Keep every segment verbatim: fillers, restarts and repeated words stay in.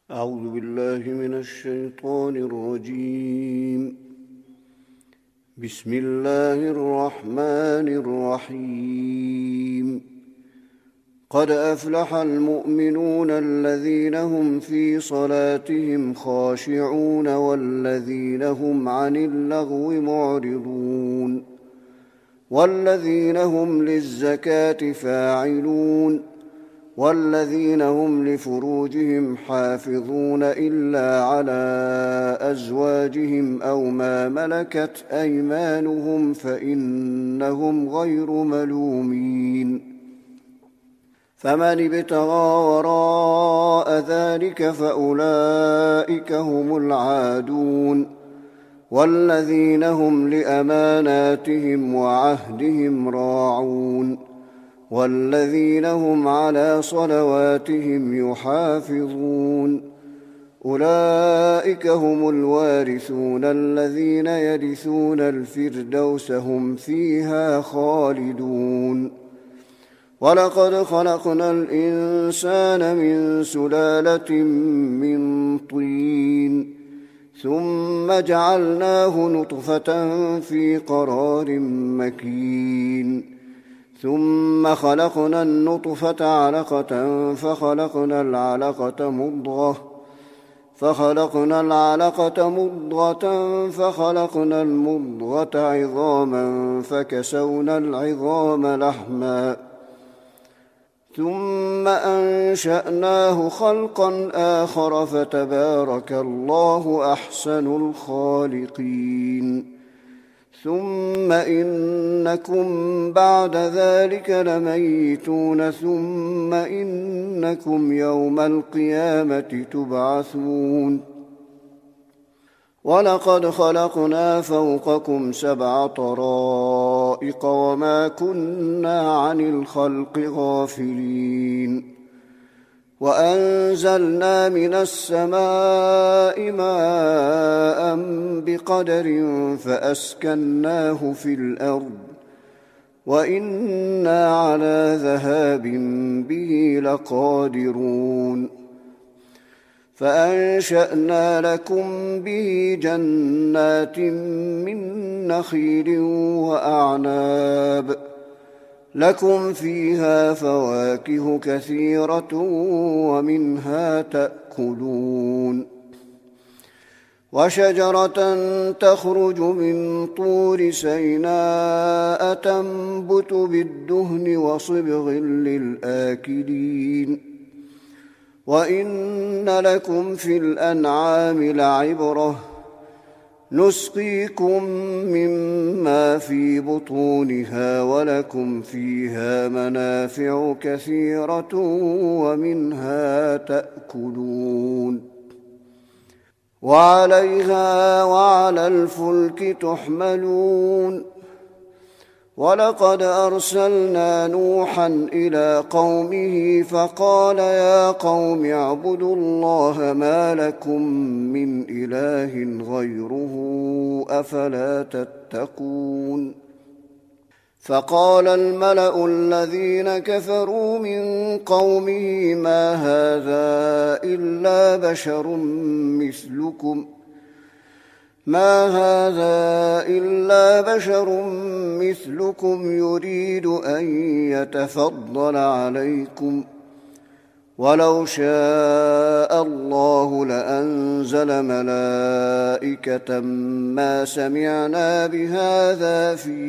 أعوذ بالله من الشيطان الرجيم. بسم الله الرحمن الرحيم. قد أفلح المؤمنون الذين هم في صلاتهم خاشعون والذين هم عن اللغو معرضون والذين هم للزكاة فاعلون والذين هم لفروجهم حافظون إلا على أزواجهم أو ما ملكت أيمانهم فإنهم غير ملومين. فمن ابتغى وراء ذلك فأولئك هم العادون والذين هم لأماناتهم وعهدهم راعون والذين هم على صلواتهم يحافظون. أولئك هم الوارثون الذين يرثون الفردوس هم فيها خالدون. ولقد خلقنا الإنسان من سلالة من طين ثم جعلناه نطفة في قرار مكين ثم خلقنا النطفة علقة فخلقنا العلقة مضغة فخلقنا العلقة مضغة فخلقنا المضغة عظاما فكسونا العظام لحما ثم أنشأناه خلقا آخر فتبارك الله أحسن الخالقين. ثم إنكم بعد ذلك لميتون ثم إنكم يوم القيامة تبعثون. ولقد خلقنا فوقكم سبع طرائق وما كنا عن الخلق غافلين. وأنزلنا من السماء ماء بقدر فأسكناه في الأرض وإنا على ذهاب به لقادرون. فأنشأنا لكم به جنات من نخيل وأعناب لكم فيها فواكه كثيرة ومنها تأكلون. وشجرة تخرج من طور سيناء تنبت بالدهن وصبغ للآكلين. وإن لكم في الأنعام لعبرة نسقيكم مما في بطونها ولكم فيها منافع كثيرة ومنها تأكلون. وعليها وعلى الفلك تحملون. ولقد أرسلنا نوحا إلى قومه فقال يا قوم اعبدوا الله ما لكم من إله غيره أفلا تتقون. فقال الملأ الذين كفروا من قومه ما هذا إلا بشر مثلكم ما هذا إلا بشر مثلكم يريد أن يتفضل عليكم ولو شاء الله لأنزل ملائكة ما سمعنا بهذا في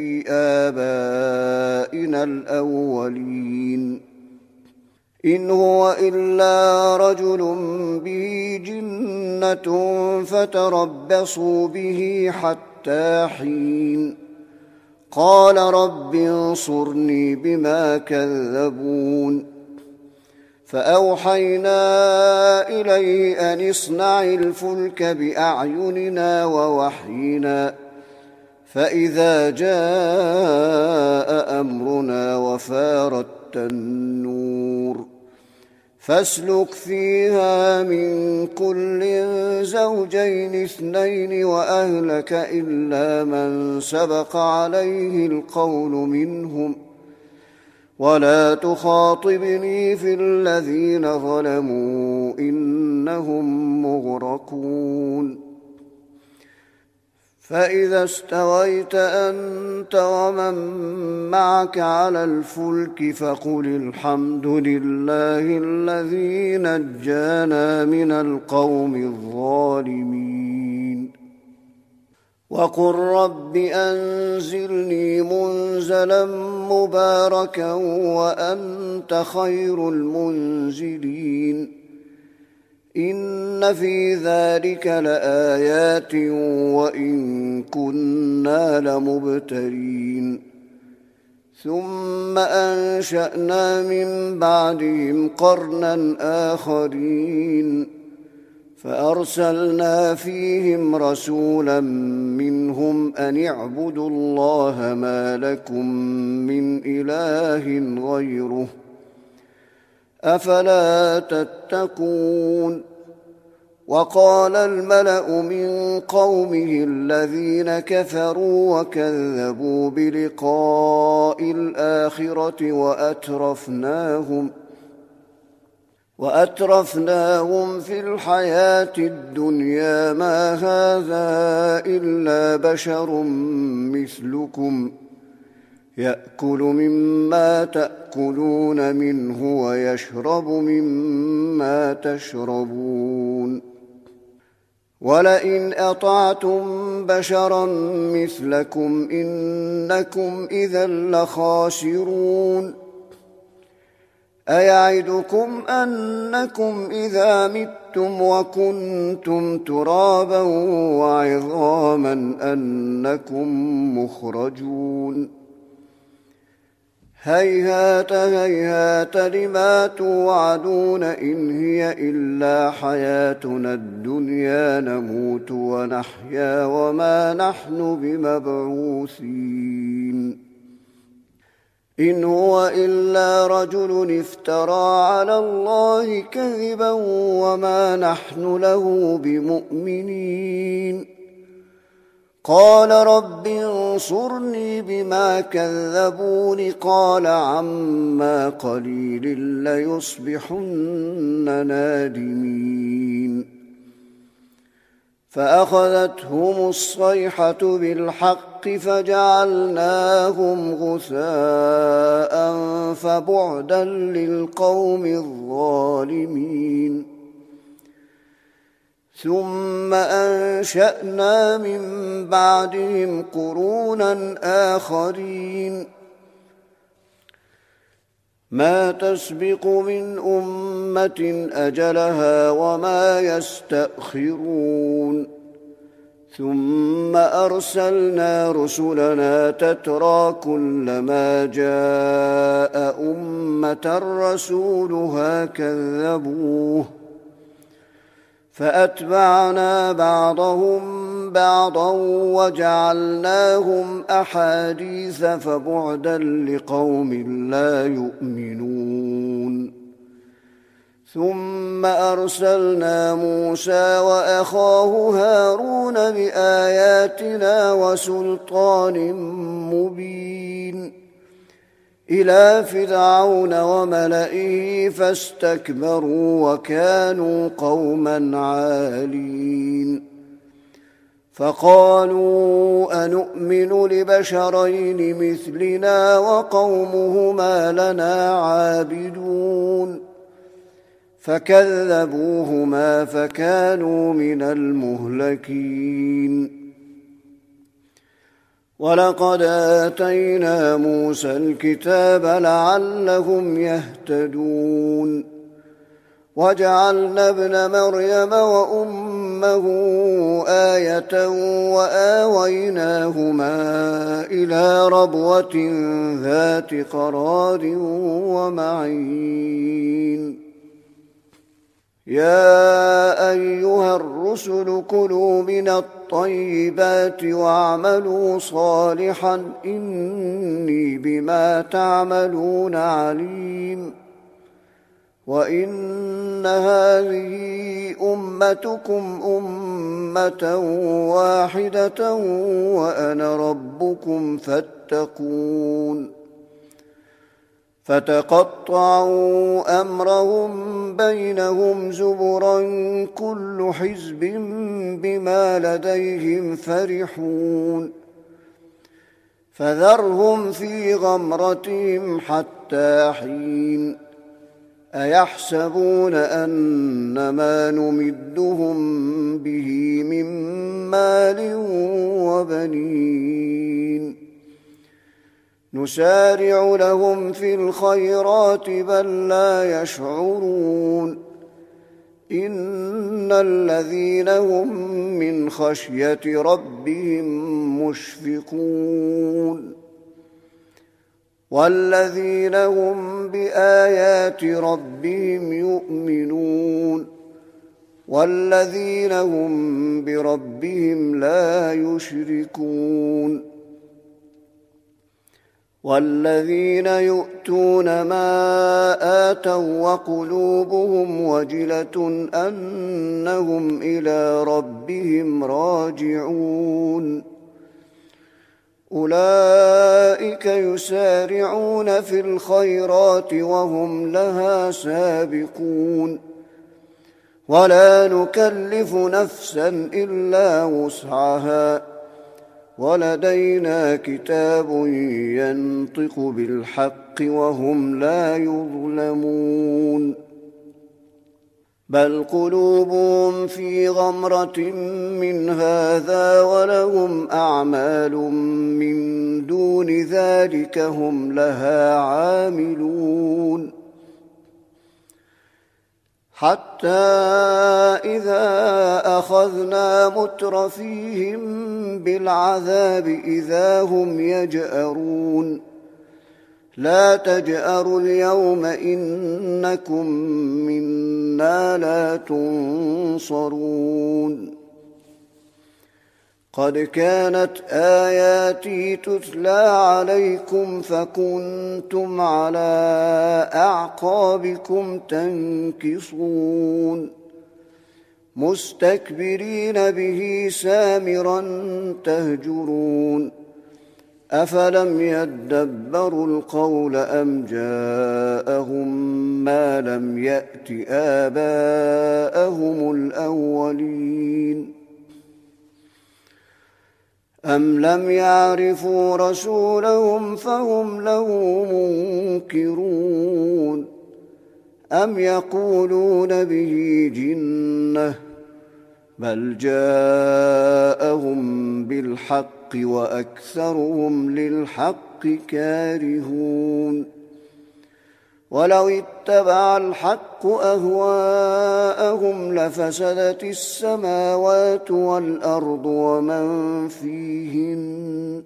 آبائنا الأولين إن هو إلا رجل به جنة فتربصوا به حتى حين. قال رب انصرني بما كذبون. فأوحينا إليه أن اصنع الفلك بأعيننا ووحينا فإذا جاء أمرنا وفارت النور فاسلك فيها من كل زوجين اثنين وأهلك إلا من سبق عليه القول منهم ولا تخاطبني في الذين ظلموا إنهم إنهم مغرقون فإذا استويت أنت ومن معك على الفلك فقل الحمد لله الذي نجانا من القوم الظالمين وقل رب أنزلني منزلا مباركا وأنت خير المنزلين إن في ذلك لآيات وإن كنا لمبتلين ثم أنشأنا من بعدهم قرنا آخرين فأرسلنا فيهم رسولا منهم أن اعبدوا الله ما لكم من إله غيره أفلا تتقون وقال الملأ من قومه الذين كفروا وكذبوا بلقاء الآخرة وأترفناهم وأترفناهم في الحياة الدنيا ما هذا إلا بشر مثلكم يأكل مما تأكلون منه ويشرب مما تشربون ولئن أطعتم بشرا مثلكم إنكم إذا لخاسرون أيعدكم أنكم إذا متم وكنتم ترابا وعظاما أنكم مخرجون هيهات هيهات لما توعدون إن هي إلا حياتنا الدنيا نموت ونحيا وما نحن بمبعوثين إن هو إلا رجل افترى على الله كذبا وما نحن له بمؤمنين قال رب انصرني بما كذبون قال عما قليل ليصبحن نادمين فأخذتهم الصيحة بالحق فجعلناهم غثاء فبعدا للقوم الظالمين ثم أنشأنا من بعدهم قرونا آخرين ما تسبق من أمة أجلها وما يستأخرون ثم أرسلنا رسلنا تترى كلما جاء أمة رسولها كذبوه فأتبعنا بعضهم بعضا وجعلناهم أحاديث فبعدا لقوم لا يؤمنون ثم أرسلنا موسى وأخاه هارون بآياتنا وسلطان مبين إلى فرعون وملئه فاستكبروا وكانوا قوما عالين فقالوا أنؤمن لبشرين مثلنا وقومهما لنا عابدون فكذبوهما فكانوا من المهلكين ولقد آتينا موسى الكتاب لعلهم يهتدون وجعلنا ابن مريم وأمه آية وآويناهما إلى ربوة ذات قرار ومعين يا أيها الرسل كلوا من الطيبات واعملوا صالحا إني بما تعملون عليم وإن هذه أمتكم أمة واحدة وأنا ربكم فاتقون فتقطعوا أمرهم بينهم زبرا كل حزب بما لديهم فرحون فذرهم في غمرتهم حتى حين أيحسبون أن ما نمدهم به من مال وبنين نسارع لهم في الخيرات بل لا يشعرون إن الذين هم من خشية ربهم مشفقون والذين هم بآيات ربهم يؤمنون والذين هم بربهم لا يشركون والذين يؤتون ما آتوا وقلوبهم وجلة أنهم إلى ربهم راجعون أولئك يسارعون في الخيرات وهم لها سابقون ولا نكلف نفسا إلا وسعها ولدينا كتاب ينطق بالحق وهم لا يظلمون بل قلوبهم في غمرة من هذا ولهم أعمال من دون ذلك هم لها عاملون حتى إذا أخذنا مترفيهم بالعذاب إذا هم يجأرون لا تجأروا اليوم إنكم منا لا تنصرون قد كانت آياتي تتلى عليكم فكنتم على أعقابكم تنكصون مستكبرين به سامرا تهجرون أفلم يدبروا القول أم جاءهم ما لم يأت آباءهم الأولين أم لم يعرفوا رسولهم فهم له منكرون أم يقولون به جنة بل جاءهم بالحق وأكثرهم للحق كارهون ولو اتبع الحق أهواءهم لفسدت السماوات والأرض ومن فيهن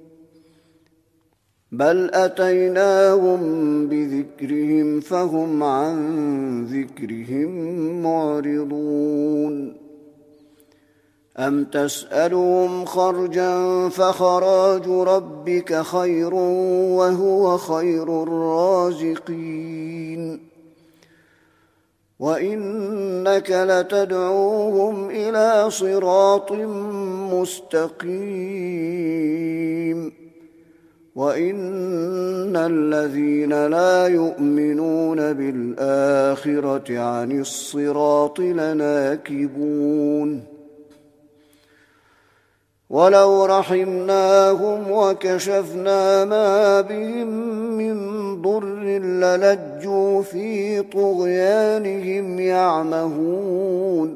بل أتيناهم بذكرهم فهم عن ذكرهم معرضون أم تسألهم خرجا فخراج ربك خير وهو خير الرازقين وإنك لتدعوهم إلى صراط مستقيم وإن الذين لا يؤمنون بالآخرة عن الصراط لناكبون ولو رحمناهم وكشفنا ما بهم من ضر للجوا في طغيانهم يعمهون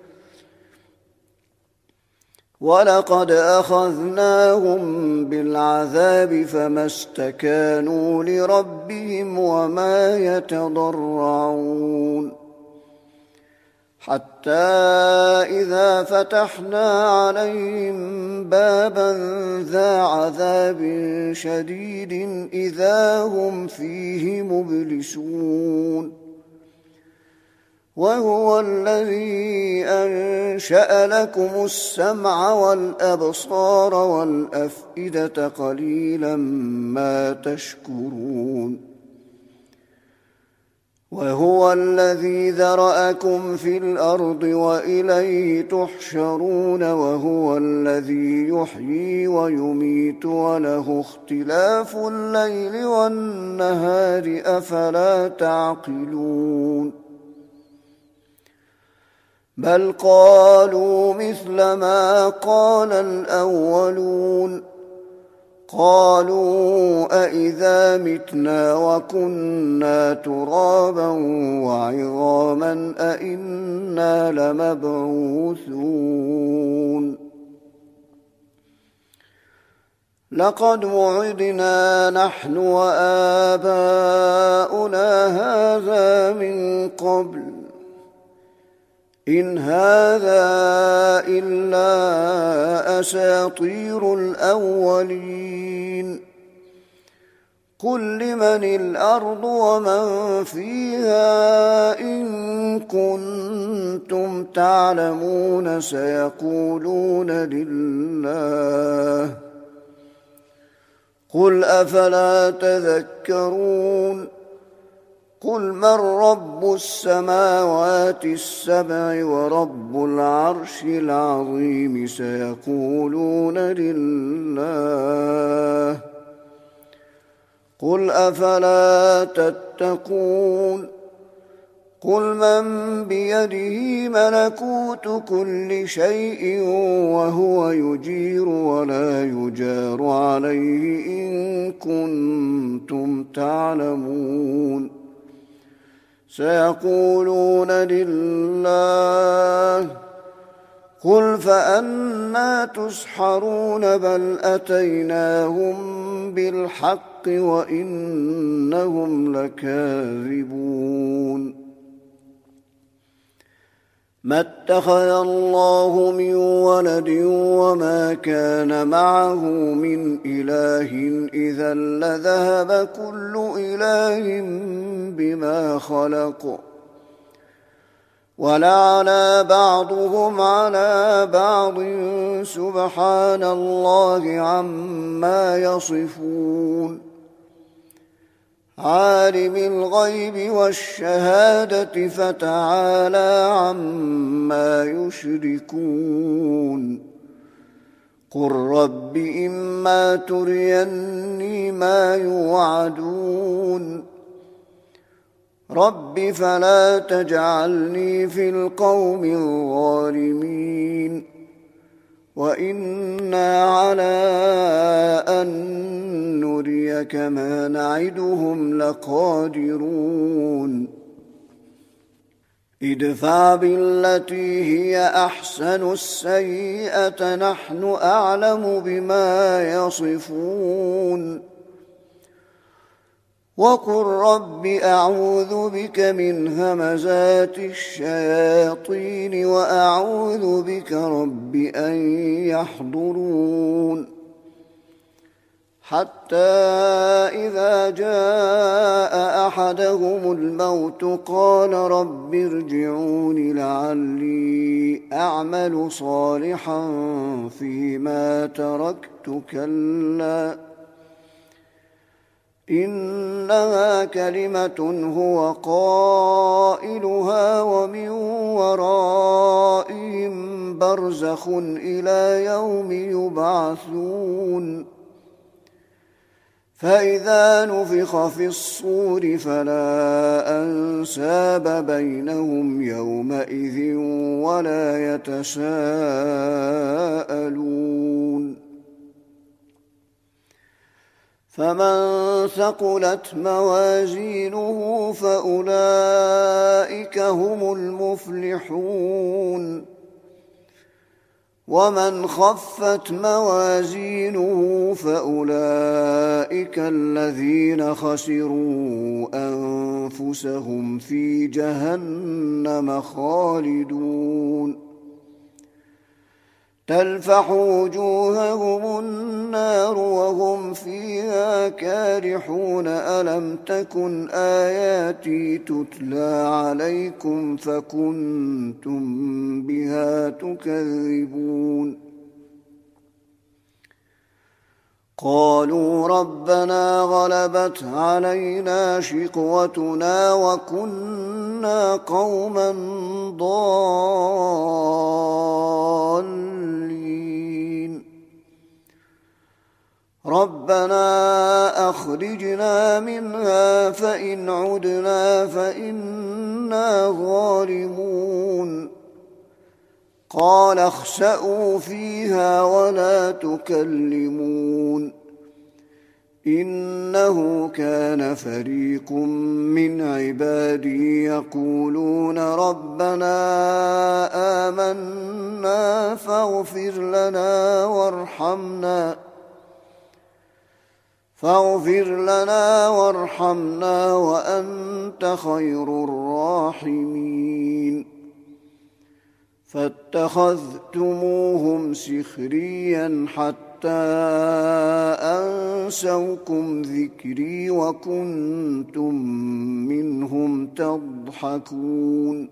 ولقد أخذناهم بالعذاب فما استكانوا لربهم وما يتضرعون حتى إذا فتحنا عليهم بابا ذا عذاب شديد إذا هم فيه مبلسون وهو الذي أنشأ لكم السمع والأبصار والأفئدة قليلا ما تشكرون وهو الذي ذرأكم في الأرض وإليه تحشرون وهو الذي يحيي ويميت وله اختلاف الليل والنهار أفلا تعقلون بل قالوا مثل ما قال الأولون قالوا أإذا متنا وكنا ترابا وعظاما أإنا لمبعوثون لقد وعدنا نحن وآباؤنا هذا من قبل إن هذا إلا أساطير الأولين قل لمن الأرض ومن فيها إن كنتم تعلمون سيقولون لله قل أفلا تذكرون قل من رب السماوات السبع ورب العرش العظيم سيقولون لله قل أفلا تتقون قل من بيده ملكوت كل شيء وهو يجير ولا يجار عليه إن كنتم تعلمون سيقولون لله قل فأنى تسحرون بل أتيناهم بالحق وإنهم لكاذبون ما اتخذ الله من ولد وما كان معه من إله إذا لذهب كل إله بما خلق ولعلى بعضهم على بعض سبحان الله عما يصفون عالم الغيب والشهادة فتعالى عما يشركون قل رب إما تريني ما يوعدون رب فلا تجعلني في القوم الظالمين وإنا على أن نريك ما نعدهم لقادرون ادفع بالتي هي أحسن السيئة نحن أعلم بما يصفون وقل رب أعوذ بك من همزات الشياطين وأعوذ بك رب أن يحضرون حتى إذا جاء أحدهم الموت قال رب ارجعون لعلي أعمل صالحا فيما تركت كلا إنها كلمة هو قائلها ومن ورائهم برزخ إلى يوم يبعثون فإذا نفخ في الصور فلا أنساب بينهم يومئذ ولا يتساءلون فمن ثقلت موازينه فأولئك هم المفلحون ومن خفت موازينه فأولئك الذين خسروا أنفسهم في جهنم خالدون تلفح وجوههم النار وهم فيها كارحون ألم تكن آياتي تتلى عليكم فكنتم بها تكذبون قالوا ربنا غلبت علينا شقوتنا وكنا قوما ضالين ربنا أخرجنا منها فإن عدنا فإنا ظالمون قال اخسئوا فيها ولا تكلمون إنه كان فريق من عبادي يقولون ربنا آمنا فاغفر لنا وارحمنا فاغفر لنا وارحمنا وأنت خير الراحمين فاتخذتموهم سخريا حتى أنسوكم ذكري وكنتم منهم تضحكون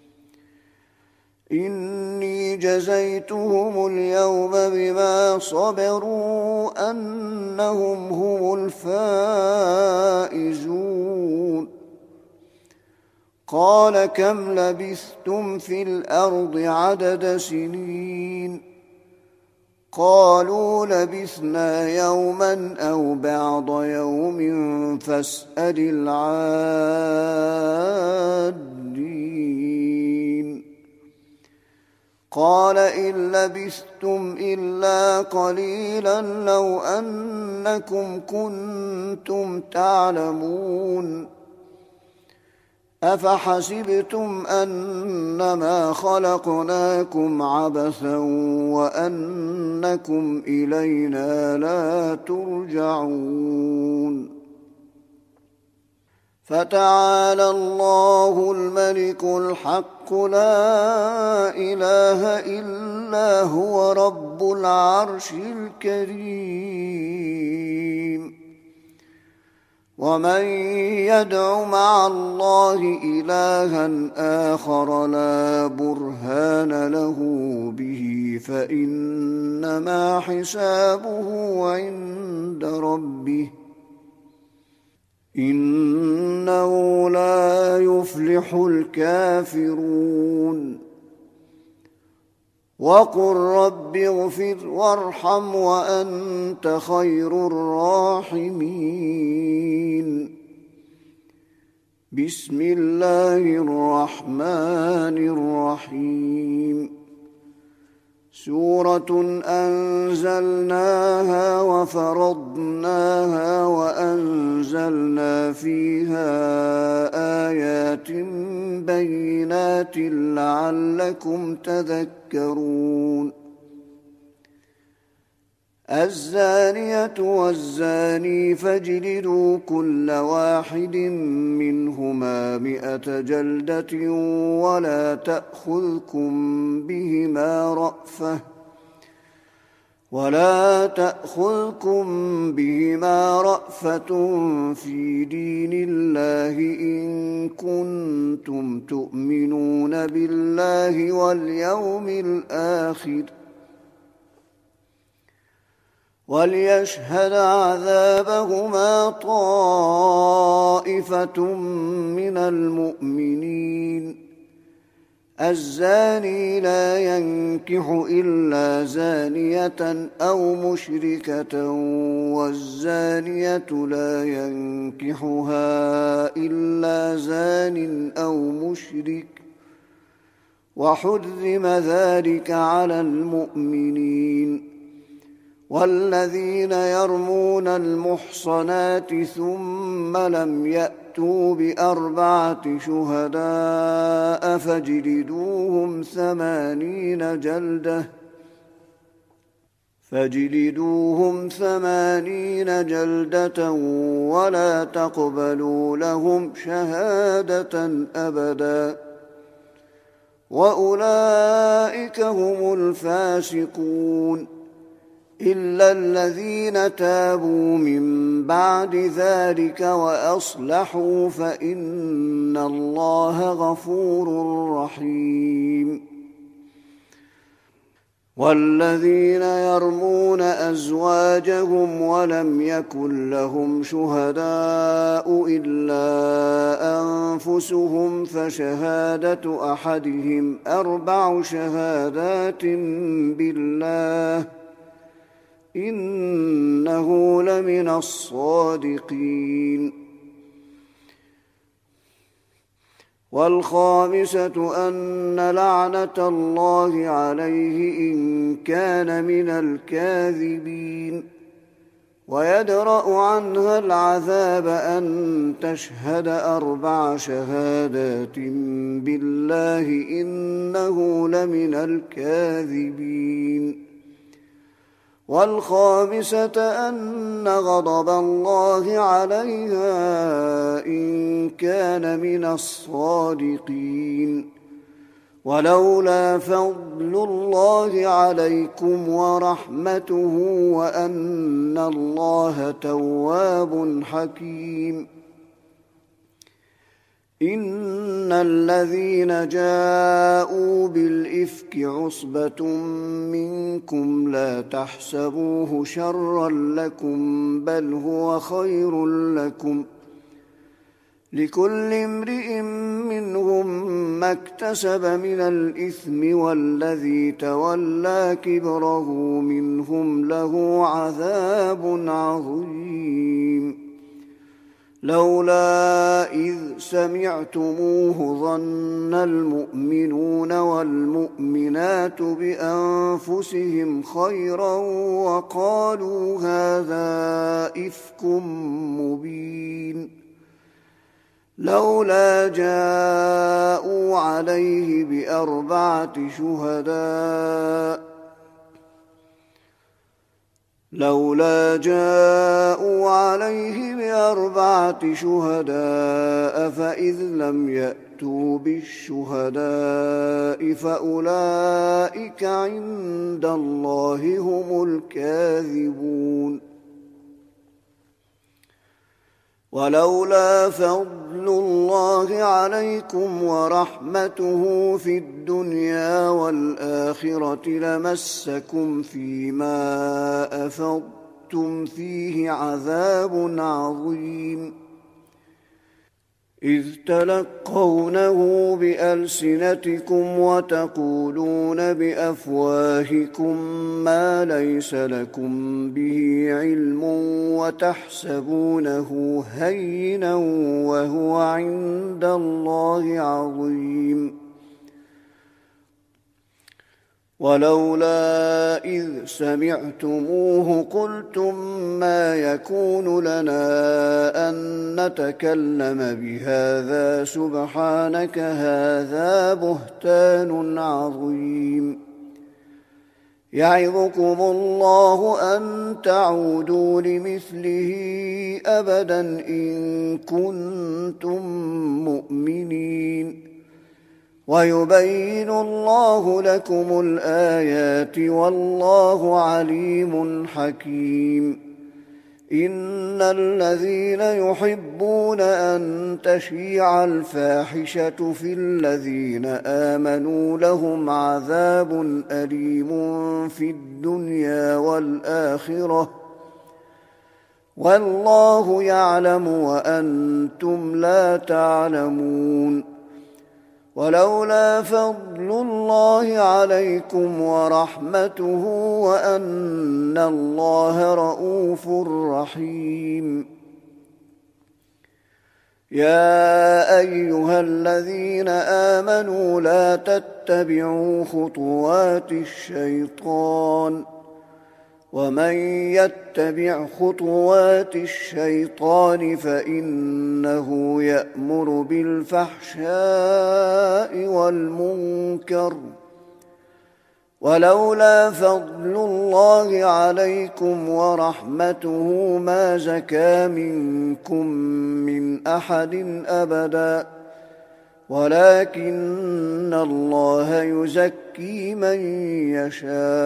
إني جزيتهم اليوم بما صبروا أنهم هم الفائزون قال كم لبثتم في الأرض عدد سنين قالوا لبثنا يوما أو بعض يوم فاسأل العادين قال إن لبثتم إلا قليلا لو أنكم كنتم تعلمون أفحسبتم أنما خلقناكم عبثا وأنكم إلينا لا ترجعون فتعالى الله الملك الحق لا إله إلا هو رب العرش الكريم ومن يدع مع الله إلها آخر لا برهان له به فإنما حسابه عند ربه إنه لا يفلح الكافرون وقل رب اغفر وارحم وأنت خير الراحمين بسم الله الرحمن الرحيم سورة أنزلناها وفرضناها وأنزلنا فيها آيات بينات لعلكم تذكرون الزانية والزاني فاجلدوا كل واحد منهما مئة جلدة ولا تأخذكم بهما رأفة ولا تأخذكم بهما رأفة في دين الله إن كنتم تؤمنون بالله واليوم الآخر وليشهد عذابهما طائفة من المؤمنين الزاني لا ينكح إلا زانية أو مشركة والزانية لا ينكحها إلا زان أو مشرك وحرم ذلك على المؤمنين والذين يرمون المحصنات ثم لم يأتوا بأربعة شهداء فاجلدوهم ثمانين جلدة فاجلدوهم ثمانين جلدة ولا تقبلوا لهم شهادة أبدا وأولئك هم الفاسقون إلا الذين تابوا من بعد ذلك وأصلحوا فإن الله غفور رحيم والذين يرمون أزواجهم ولم يكن لهم شهداء إلا أنفسهم فشهادة أحدهم أربع شهادات بالله إنه لمن الصادقين. والخامسة أن لعنة الله عليه إن كان من الكاذبين. ويدرأ عنها العذاب أن تشهد أربع شهادات بالله إنه لمن الكاذبين. والخامسة أن غضب الله عليها إن كان من الصادقين. ولولا فضل الله عليكم ورحمته وأن الله تواب حكيم. إن الذين جاءوا بالإفك عصبة منكم لا تحسبوه شرا لكم بل هو خير لكم لكل امرئ منهم ما اكتسب من الإثم والذي تولى كبره منهم له عذاب عظيم. لولا إذ سمعتموه ظن المؤمنون والمؤمنات بأنفسهم خيرا وقالوا هذا إفك مبين. لولا جاءوا عليه بأربعة شهداء لولا جاءوا عليه بأربعة شهداء فإذ لم يأتوا بالشهداء فأولئك عند الله هم الكاذبون. ولولا فضل الله عليكم ورحمته في الدنيا والآخرة لمسكم فيما أفضتم فيه عذاب عظيم. إذ تلقونه بألسنتكم وتقولون بأفواهكم ما ليس لكم به علم وتحسبونه هينا وهو عند الله عظيم. ولولا إذ سمعتموه قلتم ما يكون لنا أن نتكلم بهذا سبحانك هذا بهتان عظيم. يعظكم الله أن تعودوا لمثله أبدا إن كنتم مؤمنين. ويبين الله لكم الآيات والله عليم حكيم. إن الذين يحبون أن تشيع الفاحشة في الذين آمنوا لهم عذاب أليم في الدنيا والآخرة والله يعلم وأنتم لا تعلمون. ولولا فضل الله عليكم ورحمته وأن الله رؤوف رحيم. يا أيها الذين آمنوا لا تتبعوا خطوات الشيطان ومن يتبع خطوات الشيطان فإنه يأمر بالفحشاء والمنكر. ولولا فضل الله عليكم ورحمته ما زكى منكم من أحد أبدا ولكن الله يزكي من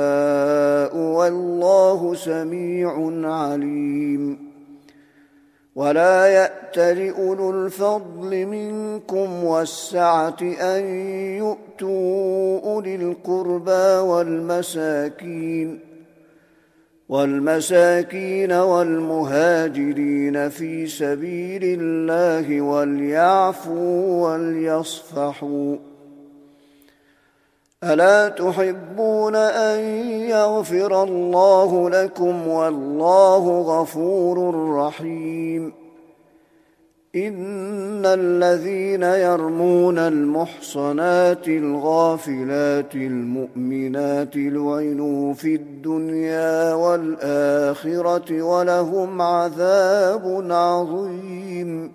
يشاء والله سميع عليم. ولا يأتل أولو الفضل منكم والسعة أن يؤتوا أولي القربى والمساكين والمساكين والمهاجرين في سبيل الله وليعفوا وليصفحوا ألا تحبون أن يغفر الله لكم والله غفور رحيم إن الذين يرمون المحصنات الغافلات المؤمنات لعنوا في الدنيا والآخرة ولهم عذاب عظيم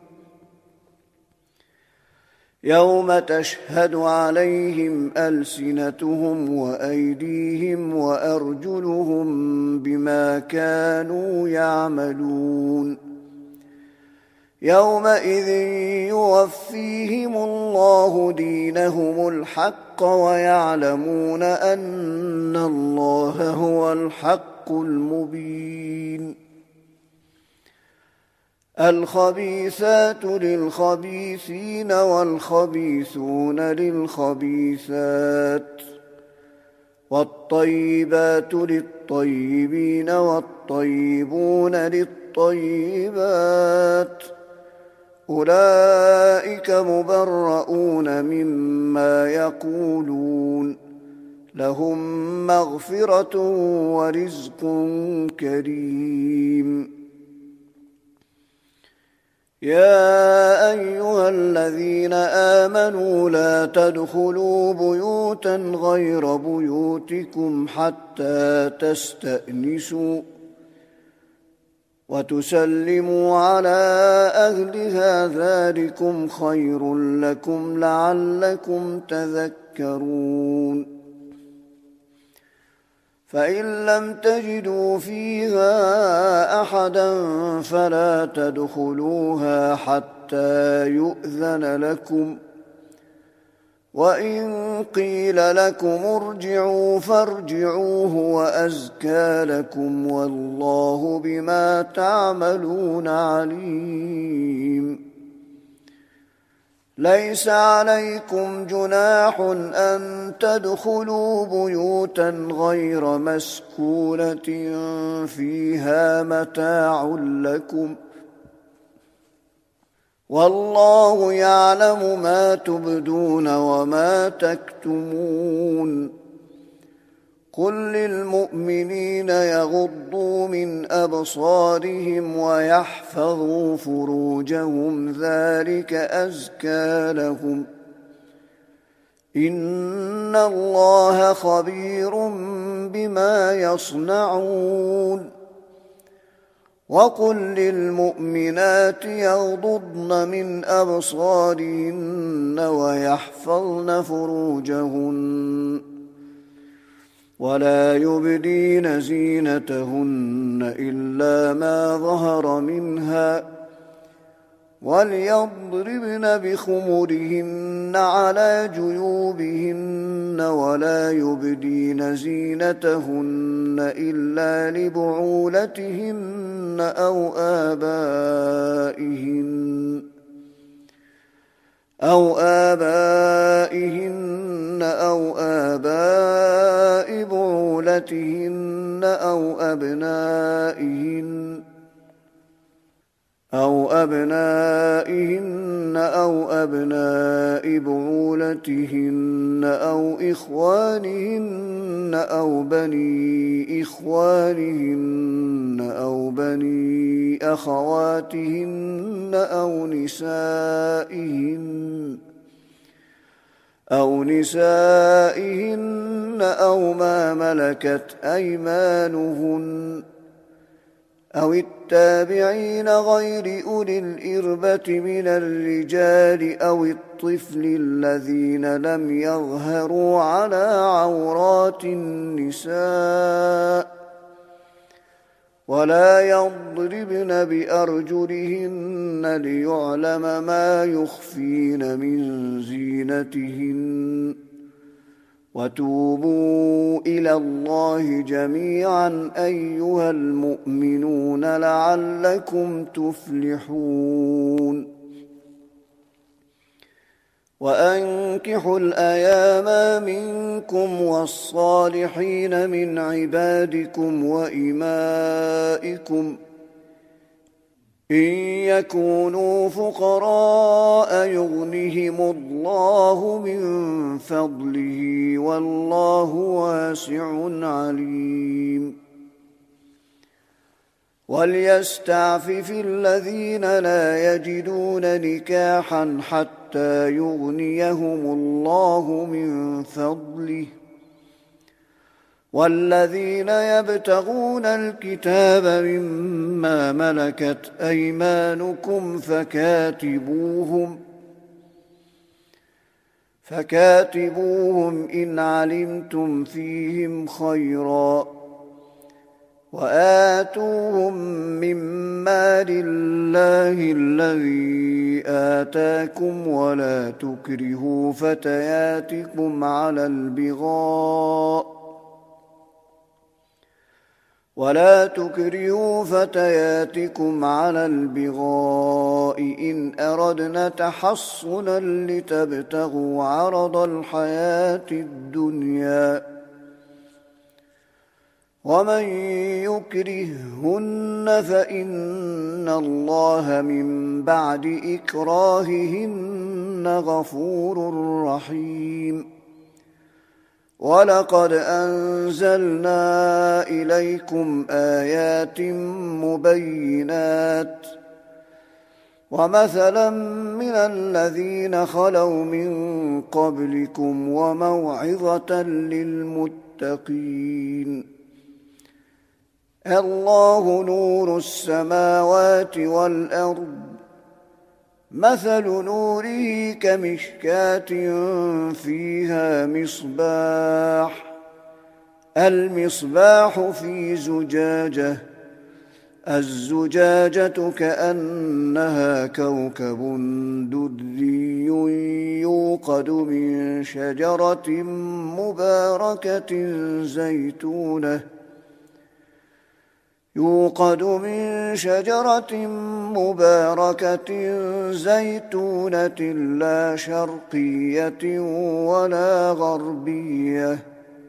يوم تشهد عليهم ألسنتهم وأيديهم وأرجلهم بما كانوا يعملون يومئذ يوفيهم الله دينهم الحق ويعلمون أن الله هو الحق المبين الخبيثات للخبيثين والخبيثون للخبيثات والطيبات للطيبين والطيبون للطيبات أولئك مبرؤون مما يقولون لهم مغفرة ورزق كريم يا أيها الذين آمنوا لا تدخلوا بيوتا غير بيوتكم حتى تستأنسوا وتسلموا على أهلها ذلكم خير لكم لعلكم تذكرون فإن لم تجدوا فيها أحدا فلا تدخلوها حتى يؤذن لكم وإن قيل لكم ارجعوا فارجعوا هو أزكى لكم والله بما تعملون عليم ليس عليكم جناح أن تدخلوا بيوتا غير مسكونة فيها متاع لكم والله يعلم ما تبدون وما تكتمون قل للمؤمنين يغضوا من أبصارهم ويحفظوا فروجهم ذلك أزكى لهم إن الله خبير بما يصنعون وقل للمؤمنات يغضضن من أبصارهن ويحفظن فروجهن ولا يبدين زينتهن إلا ما ظهر منها وليضربن بخمرهن على جيوبهن ولا يبدين زينتهن إلا لبعولتهن أو آبائهن أو آبائهن أو آباء بعولتهن أو أبنائهن أو أبنائهن أو أبناء بعولتهن أو إخوانهن أو بني إخوانهن أو بني أخواتهن أو نسائهن أو نسائهن أو ما ملكت أيمانهن أو التابعين غير أولي الإربة من الرجال أو الطفل الذين لم يظهروا على عورات النساء ولا يضربن بأرجلهن ليعلم ما يخفين من زينتهن وتوبوا إلى الله جميعا أيها المؤمنون لعلكم تفلحون وأنكحوا الأيام منكم والصالحين من عبادكم وإمائكم إن يكونوا فقراء يغنهم الله من فضله والله واسع عليم وليستعفف الذين لا يجدون نكاحا حتى يغنيهم الله من فضله والذين يبتغون الكتاب مما ملكت أيمانكم فكاتبوهم فكاتبوهم إن علمتم فيهم خيرا وآتوهم من مال الله الذي آتاكم ولا تكرهوا فتياتكم على البغاء ولا تكرهوا فتياتكم على البغاء إن أردنا تحصنا لتبتغوا عرض الحياة الدنيا ومن يكرههن فإن الله من بعد إكراههن غفور رحيم ولقد أنزلنا إليكم آيات مبينات ومثلا من الذين خلوا من قبلكم وموعظة للمتقين الله نور السماوات والأرض مثل نوره كمشكاة فيها مصباح المصباح في زجاجة الزجاجة كأنها كوكب دري يوقد من شجرة مباركة زيتونة يوقد من شجرة مباركة زيتونة لا شرقية ولا غربية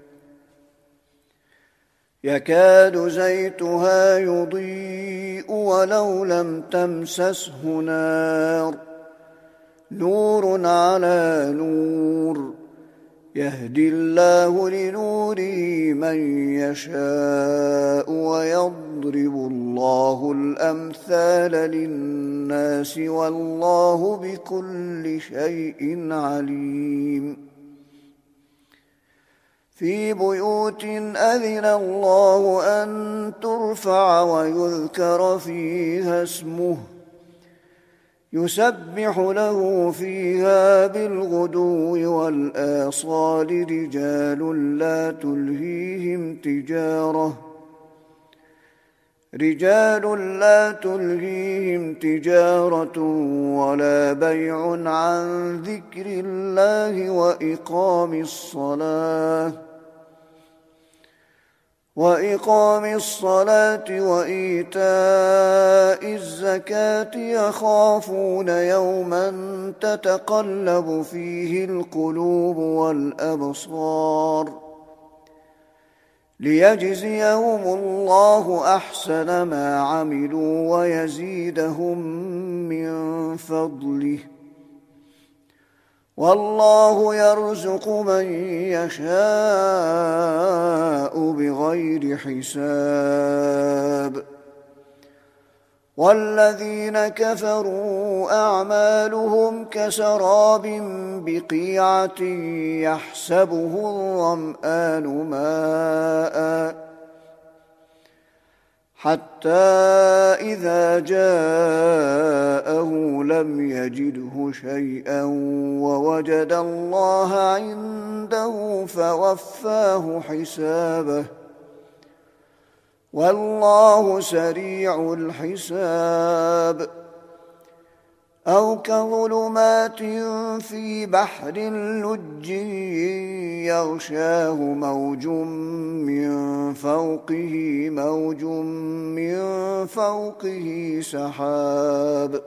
يكاد زيتها يضيء ولو لم تمسسه نار نور على نور يهدي الله لنوره من يشاء ويضرب الله الأمثال للناس والله بكل شيء عليم في بيوت أذن الله أن ترفع ويذكر فيها اسمه يسبح له فيها بالغدو والآصال رجال لا تلهيهم تجارة رجال لا تلهيهم تجارة ولا بيع عن ذكر الله وإقام الصلاة وإقام الصلاة وإيتاء الزكاة يخافون يوما تتقلب فيه القلوب والأبصار ليجزيهم الله أحسن ما عملوا ويزيدهم من فضله والله يرزق من يشاء بغير حساب والذين كفروا أعمالهم كسراب بقيعة يحسبه الظمآن ماءً حتى إذا جاءه لم يجده شيئا ووجد الله عنده فوفاه حسابه والله سريع الحساب أو كظلمات في بحر لج يغشاه موج من فوقه موج من فوقه سحاب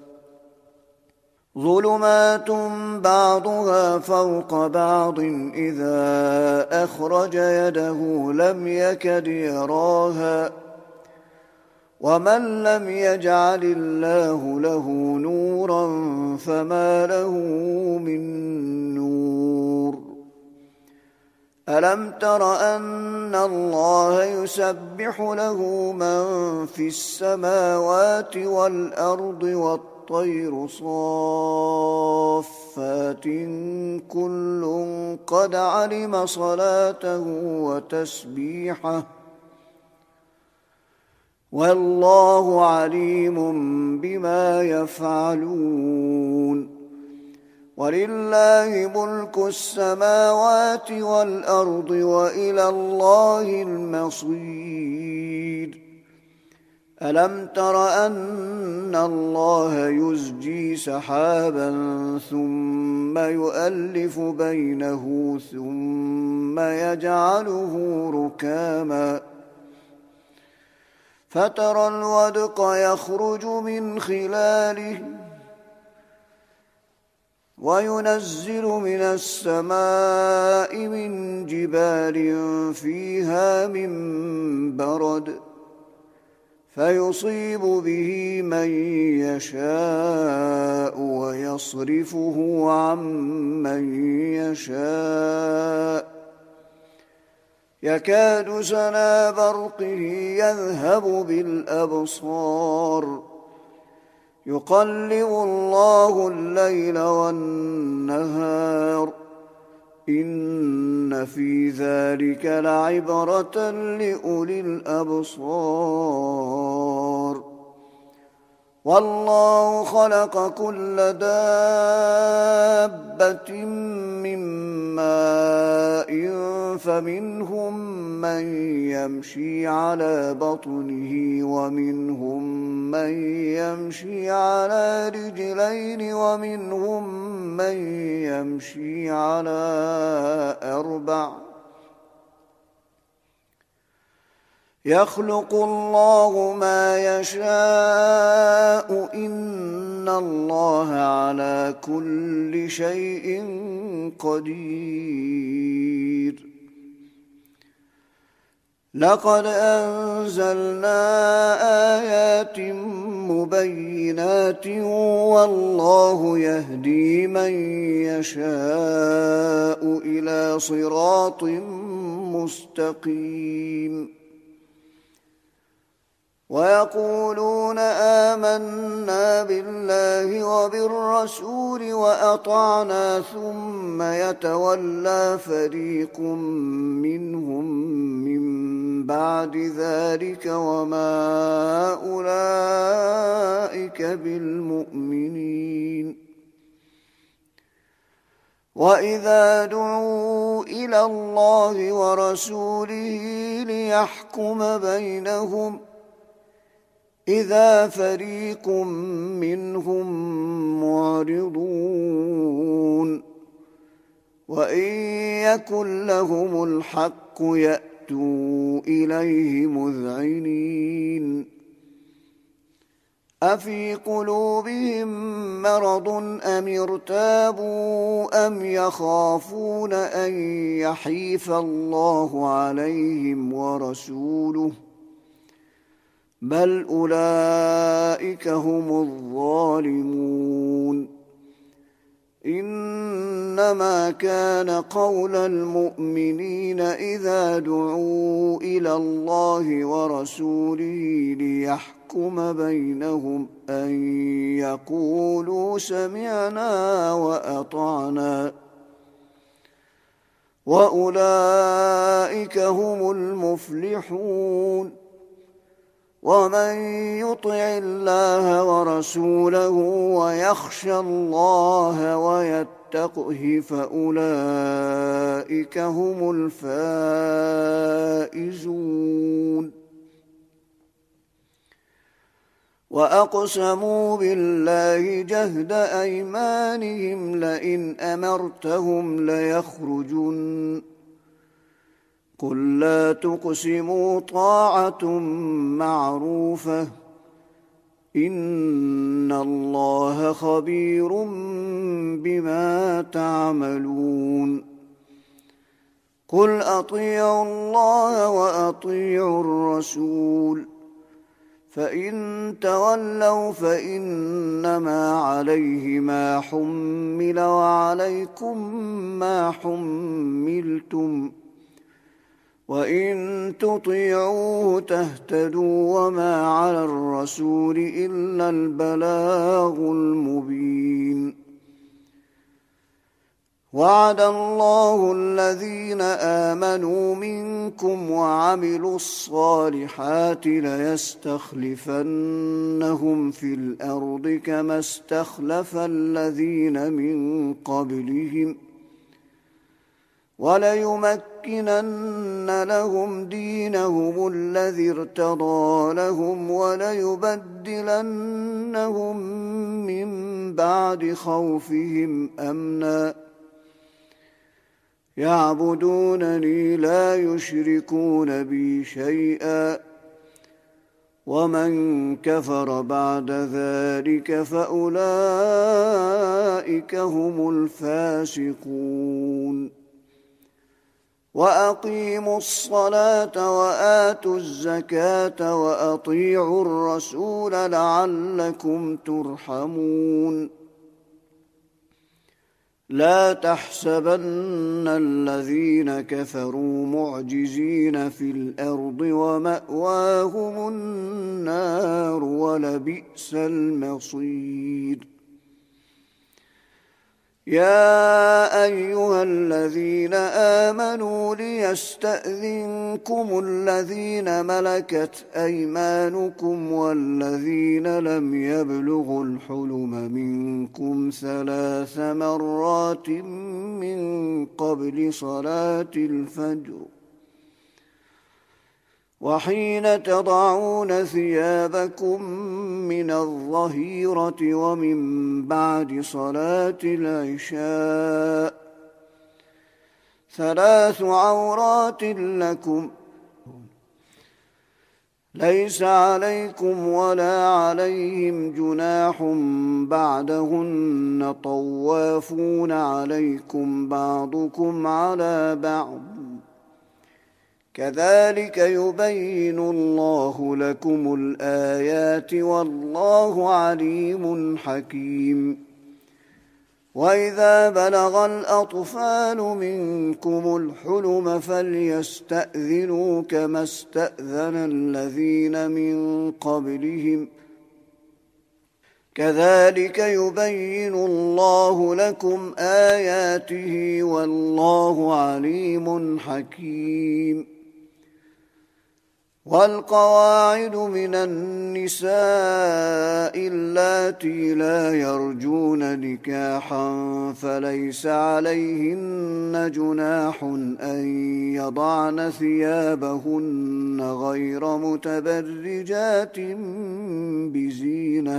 ظلمات بعضها فوق بعض إذا أخرج يده لم يكد يراها ومن لم يجعل الله له نورا فما له من نور ألم تر أن الله يسبح له من في السماوات والأرض والطير صافات كل قد علم صلاته وتسبيحه والله عليم بما يفعلون ولله ملك السماوات والأرض وإلى الله المصير ألم تر أن الله يزجي سحابا ثم يؤلف بينه ثم يجعله ركاما فترى الودق يخرج من خلاله وينزل من السماء من جبال فيها من برد فيصيب به من يشاء ويصرفه عن من يشاء يكاد سنا برقه يذهب بالأبصار يقلب الله الليل والنهار إن في ذلك لعبرة لأولي الأبصار والله خلق كل دابة من ماء فمنهم من يمشي على بطنه ومنهم من يمشي على رجلين ومنهم من يمشي على أربع يخلق الله ما يشاء إن الله على كل شيء قدير لقد أنزلنا آيات مبينات والله يهدي من يشاء إلى صراط مستقيم ويقولون آمنا بالله وبالرسول وأطعنا ثم يتولى فريق منهم من بعد ذلك وما أولئك بالمؤمنين وإذا دعوا إلى الله ورسوله ليحكم بينهم إذا فريق منهم معرضون وإن يكن لهم الحق يأتوا إليه مذعنين أفي قلوبهم مرض أم ارتابوا أم يخافون أن يحيف الله عليهم ورسوله بل أولئك هم الظالمون إنما كان قول المؤمنين إذا دعوا إلى الله ورسوله ليحكم بينهم أن يقولوا سمعنا وأطعنا وأولئك هم المفلحون ومن يطع الله ورسوله ويخشى الله ويتقه فأولئك هم الفائزون وأقسموا بالله جهد أيمانهم لئن أمرتهم ليخرجن قل لا تقسموا طاعة معروفة إن الله خبير بما تعملون قل أطيعوا الله وأطيعوا الرسول فإن تولوا فإنما عليه ما حمل وعليكم ما حملتم وإن تطيعوه تهتدوا وما على الرسول إلا البلاغ المبين وعد الله الذين آمنوا منكم وعملوا الصالحات ليستخلفنهم في الأرض كما استخلف الذين من قبلهم وليمكنن لهم دينهم الذي ارتضى لهم وليبدلنهم من بعد خوفهم أمنا يعبدونني لا يشركون بي شيئا ومن كفر بعد ذلك فأولئك هم الفاسقون وأقيموا الصلاة وآتوا الزكاة وأطيعوا الرسول لعلكم ترحمون لا تحسبن الذين كفروا معجزين في الأرض ومأواهم النار ولبئس المصير يا أيها الذين آمنوا ليستأذنكم الذين ملكت أيمانكم والذين لم يبلغوا الحلم منكم ثلاث مرات من قبل صلاة الفجر وحين تضعون ثيابكم من الظهيرة ومن بعد صلاة العشاء ثلاث عورات لكم ليس عليكم ولا عليهم جناح بعدهن طوافون عليكم بعضكم على بعض كذلك يبين الله لكم الآيات والله عليم حكيم وإذا بلغ الأطفال منكم الحلم فليستأذنوا كما استأذن الذين من قبلهم كذلك يبين الله لكم آياته والله عليم حكيم والقواعد من النساء اللاتي لا يرجون نكاحا فليس عليهن جناح أن يضعن ثيابهن غير متبرجات بزينة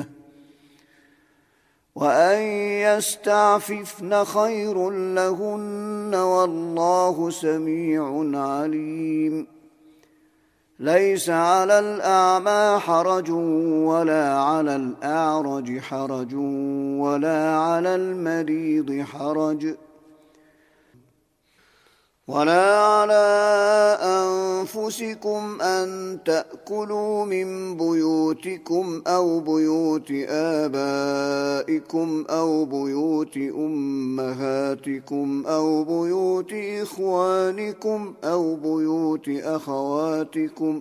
وأن يستعففن خير لهن والله سميع عليم ليس على الأعمى حرج ولا على الأعرج حرج ولا على المريض حرج ولا على أنفسكم أن تأكلوا من بيوتكم أو بيوت آبائكم أو بيوت أمهاتكم أو بيوت إخوانكم أو بيوت أخواتكم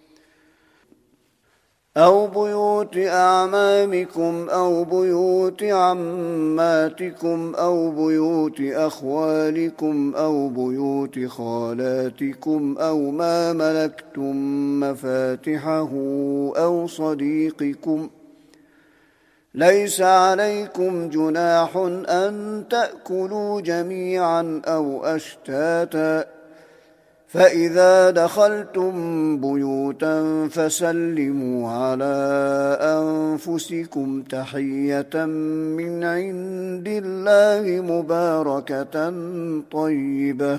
أو بيوت أعمامكم أو بيوت عماتكم أو بيوت أخوالكم أو بيوت خالاتكم أو ما ملكتم مفاتحه أو صديقكم ليس عليكم جناح أن تأكلوا جميعا أو أشتاتا فإذا دخلتم بيوتا فسلموا على أنفسكم تحية من عند الله مباركة طيبة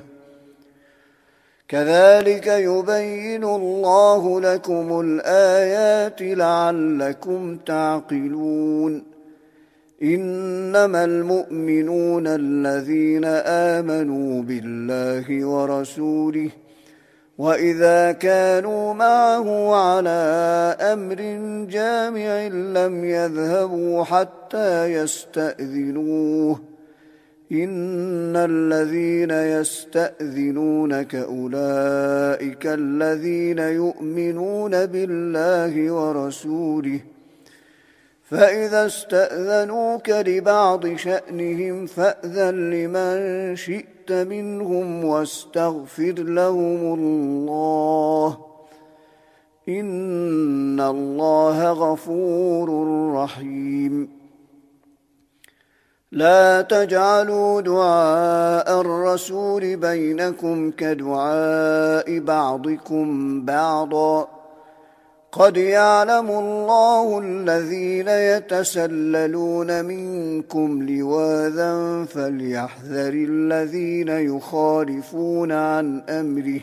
كذلك يبين الله لكم الآيات لعلكم تعقلون إنما المؤمنون الذين آمنوا بالله ورسوله وإذا كانوا معه على أمر جامع لم يذهبوا حتى يستأذنوه إن الذين يستأذنونك أولئك الذين يؤمنون بالله ورسوله فإذا استأذنوك لبعض شأنهم فأذن لمن شئت منهم واستغفر لهم الله إن الله غفور رحيم لا تجعلوا دعاء الرسول بينكم كدعاء بعضكم بعضا قد يعلم الله الذين يتسللون منكم لواذا فليحذر الذين يخالفون عن أمره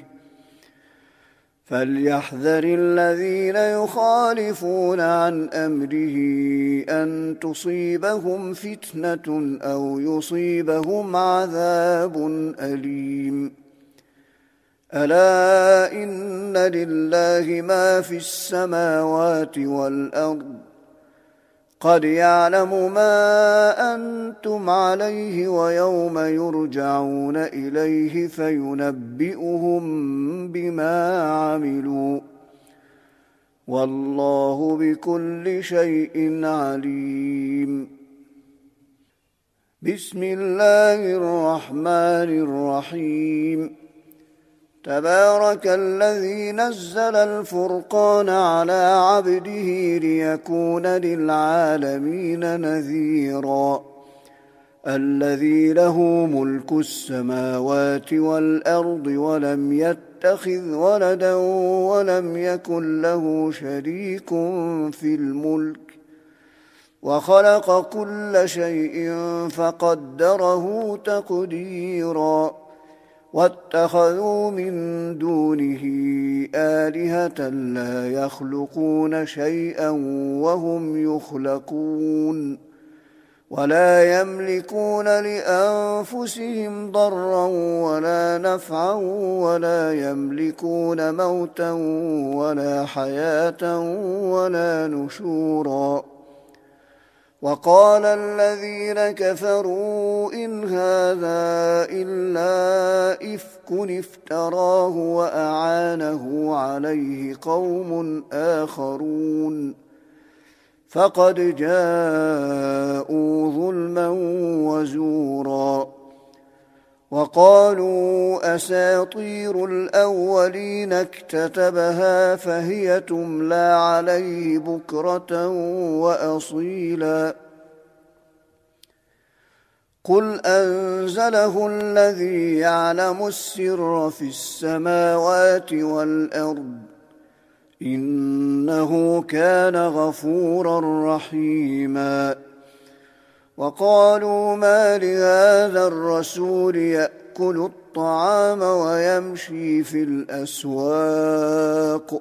فليحذر الذين يخالفون عن أمره أن تصيبهم فتنة أو يصيبهم عذاب أليم ألا إن لله ما في السماوات والأرض قد يعلم ما أنتم عليه ويوم يرجعون إليه فينبئهم بما عملوا والله بكل شيء عليم بسم الله الرحمن الرحيم تبارك الذي نزل الفرقان على عبده ليكون للعالمين نذيرا الذي له ملك السماوات والأرض ولم يتخذ ولدا ولم يكن له شريك في الملك وخلق كل شيء فقدره تقديرا واتخذوا من دونه آلهة لا يخلقون شيئا وهم يخلقون ولا يملكون لأنفسهم ضرا ولا نفعا ولا يملكون موتا ولا حياة ولا نشورا وقال الذين كفروا إن هذا إلا إفك افتراه وأعانه عليه قوم آخرون فقد جاءوا ظلما وزورا وقالوا أساطير الأولين اكتتبها فهي تملى عليه بكرة وأصيلا قل أنزله الذي يعلم السر في السماوات والأرض إنه كان غفورا رحيما وقالوا ما لهذا الرسول يأكل الطعام ويمشي في الأسواق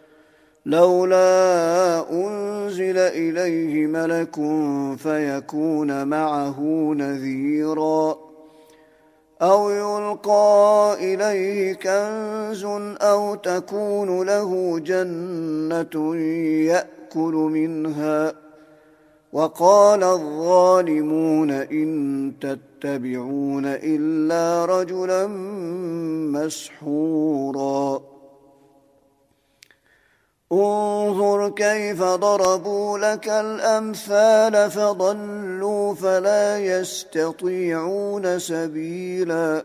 لولا أنزل إليه ملك فيكون معه نذيرا أو يلقى إليه كنز أو تكون له جنة يأكل منها وقال الظالمون إن تتبعون إلا رجلا مسحورا انظر كيف ضربوا لك الأمثال فضلوا فلا يستطيعون سبيلا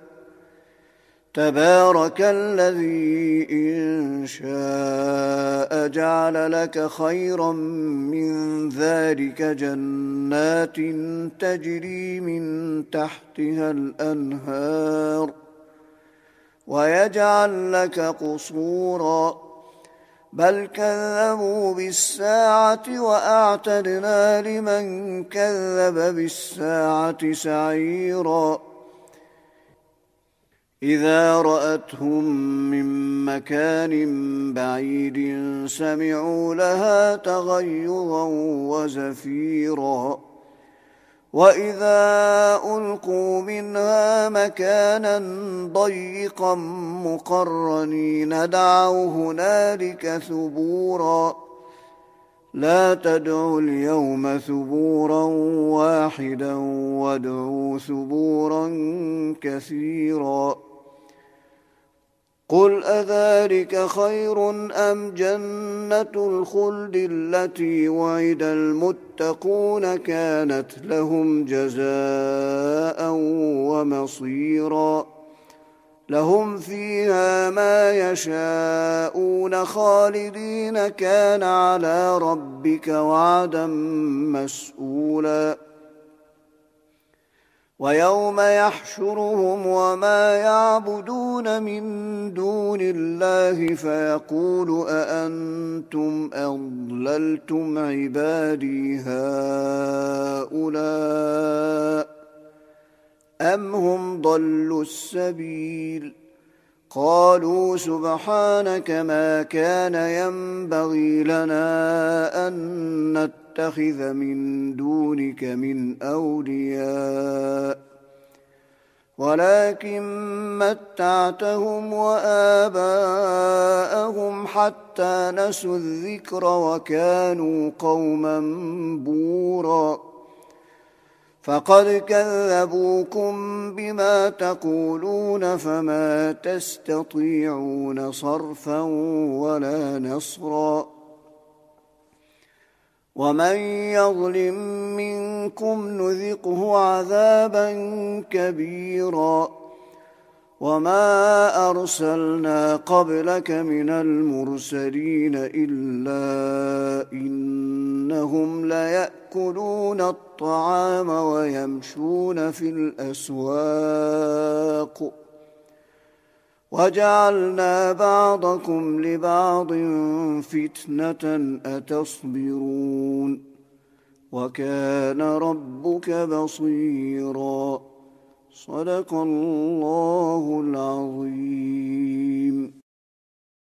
تبارك الذي إن شاء جعل لك خيرا من ذلك جنات تجري من تحتها الأنهار ويجعل لك قصورا بل كذبوا بالساعة وأعتدنا لمن كذب بالساعة سعيرا إذا رأتهم من مكان بعيد سمعوا لها تغيظا وزفيرا وإذا ألقوا منها مكانا ضيقا مقرنين دعوا هنالك ثبورا لا تدعوا اليوم ثبورا واحدا وادعوا ثبورا كثيرا قل أذلك خير أم جنة الخلد التي وعد المتقون كانت لهم جزاء ومصيرا لهم فيها ما يشاءون خالدين كان على ربك وعدا مسئولا ويوم يحشرهم وما يعبدون من دون الله فيقول أأنتم أضللتم عبادي هؤلاء أم هم ضلوا السبيل قالوا سبحانك ما كان ينبغي لنا أن نتخذ من دونك من أولياء ولكن متعتهم وآباءهم حتى نسوا الذكر وكانوا قوما بورا فقد كذبوكم بما تقولون فما تستطيعون صرفا ولا نصرا ومن يظلم منكم نذقه عذابا كبيرا وما أرسلنا قبلك من المرسلين إلا إنهم ليأكلون الطعام ويمشون في الأسواق وجعلنا بعضكم لبعض فتنة أتصبرون وكان ربك بصيرا صدق الله العظيم.